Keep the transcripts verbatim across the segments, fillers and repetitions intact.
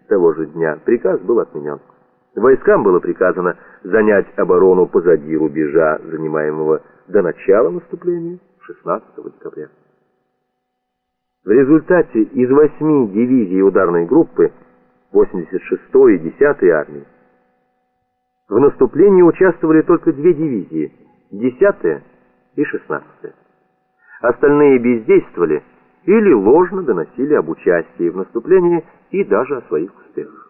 того же дня приказ был отменен. Войскам было приказано занять оборону позади рубежа, занимаемого до начала наступления шестнадцатого декабря. В результате из восьми дивизий ударной группы восемьдесят шестой и десятой армии в наступлении участвовали только две дивизии — десятая и шестнадцатая. Остальные бездействовали или ложно доносили об участии в наступлении и даже о своих успехах.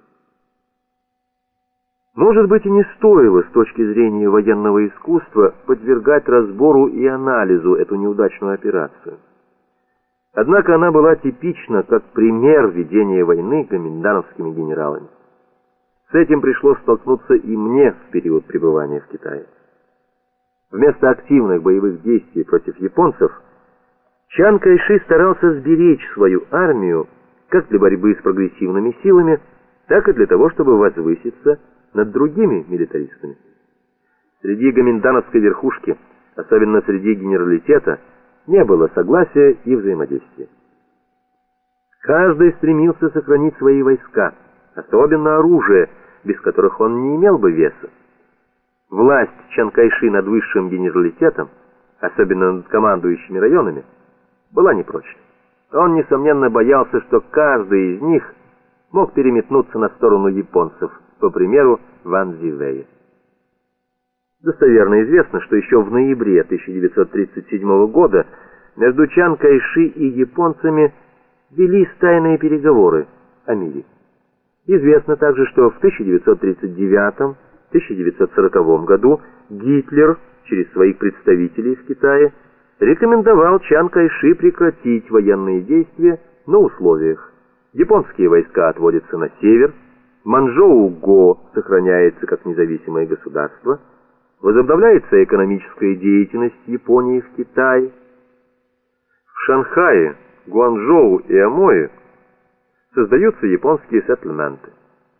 Может быть, и не стоило с точки зрения военного искусства подвергать разбору и анализу эту неудачную операцию. Однако она была типична как пример ведения войны гоминдановскими генералами. С этим пришлось столкнуться и мне в период пребывания в Китае. Вместо активных боевых действий против японцев Чан Кайши старался сберечь свою армию как для борьбы с прогрессивными силами, так и для того, чтобы возвыситься над другими милитаристами. Среди гоминдановской верхушки, особенно среди генералитета, не было согласия и взаимодействия. Каждый стремился сохранить свои войска, особенно оружие, без которых он не имел бы веса. Власть Чан Кайши над высшим генералитетом, особенно над командующими районами, была непрочной. Он, несомненно, боялся, что каждый из них мог переметнуться на сторону японцев, по примеру Ван Зивэя. Достоверно известно, что еще в ноябре тысяча девятьсот тридцать седьмого года между Чан Кайши и японцами велись тайные переговоры о мире. Известно также, что в тысяча девятьсот тридцать девятом — тысяча девятьсот сороковом году Гитлер через своих представителей в Китае рекомендовал Чан Кайши прекратить военные действия на условиях: японские войска отводятся на север, Манчжоу-Го сохраняется как независимое государство, возобновляется экономическая деятельность Японии в Китае. В Шанхае, Гуанчжоу и Амое создаются японские сеттельменты.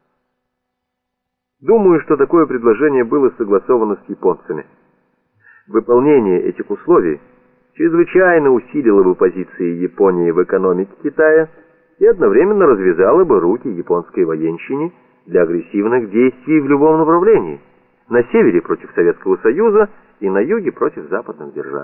Думаю, что такое предложение было согласовано с японцами. Выполнение этих условий чрезвычайно усилило бы позиции Японии в экономике Китая и одновременно развязало бы руки японской военщине для агрессивных действий в любом направлении: на севере против Советского Союза и на юге против западных держав.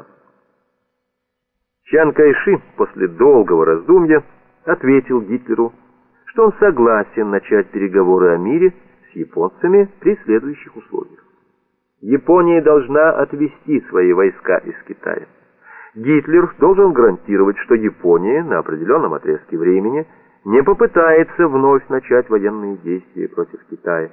Чан Кайши после долгого раздумья ответил Гитлеру, что он согласен начать переговоры о мире с японцами при следующих условиях. Япония должна отвести свои войска из Китая. Гитлер должен гарантировать, что Япония на определенном отрезке времени не попытается вновь начать военные действия против Китая.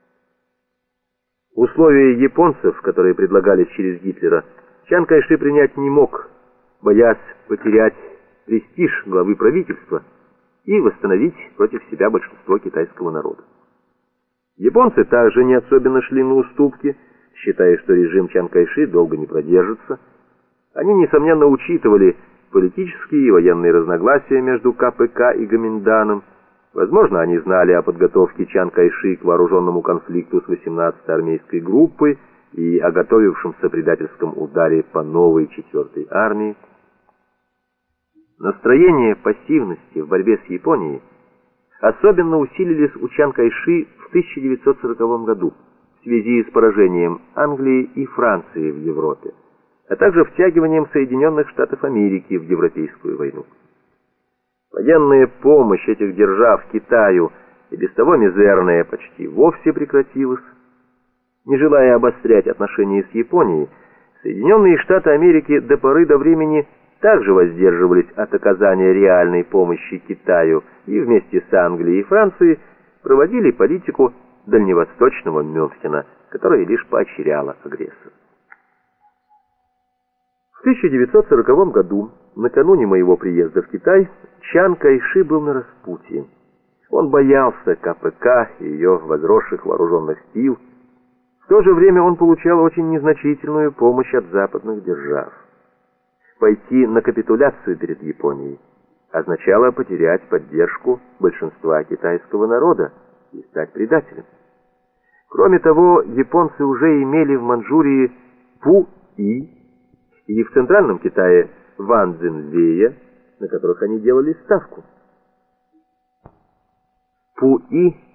Условия японцев, которые предлагались через Гитлера, Чан Кайши принять не мог, боясь потерять престиж главы правительства и восстановить против себя большинство китайского народа. Японцы также не особенно шли на уступки, считая, что режим Чан Кайши долго не продержится. Они, несомненно, учитывали политические и военные разногласия между ка пэ ка и Гоминданом. Возможно, они знали о подготовке Чан Кайши к вооруженному конфликту с восемнадцатой армейской группой и о готовившемся предательском ударе по новой четвертой армии. Настроения пассивности в борьбе с Японией особенно усилились у Чан Кайши в тысяча девятьсот сороковом году в связи с поражением Англии и Франции в Европе, а также втягиванием Соединенных Штатов Америки в Европейскую войну. Военная помощь этих держав Китаю, и без того мизерная, почти вовсе прекратилась. Не желая обострять отношения с Японией, Соединенные Штаты Америки до поры до времени также воздерживались от оказания реальной помощи Китаю и вместе с Англией и Францией проводили политику дальневосточного Мюнхена, которая лишь поощряла агрессора. В тысяча девятьсот сороковом году, накануне моего приезда в Китай, Чан Кайши был на распутье. Он боялся ка пэ ка и ее возросших вооруженных сил. В то же время он получал очень незначительную помощь от западных держав. Пойти на капитуляцию перед Японией означало потерять поддержку большинства китайского народа и стать предателем. Кроме того, японцы уже имели в Манчжурии Пу-И и в Центральном Китае Ван Цзиньвэя, на которых они делали ставку. Пуи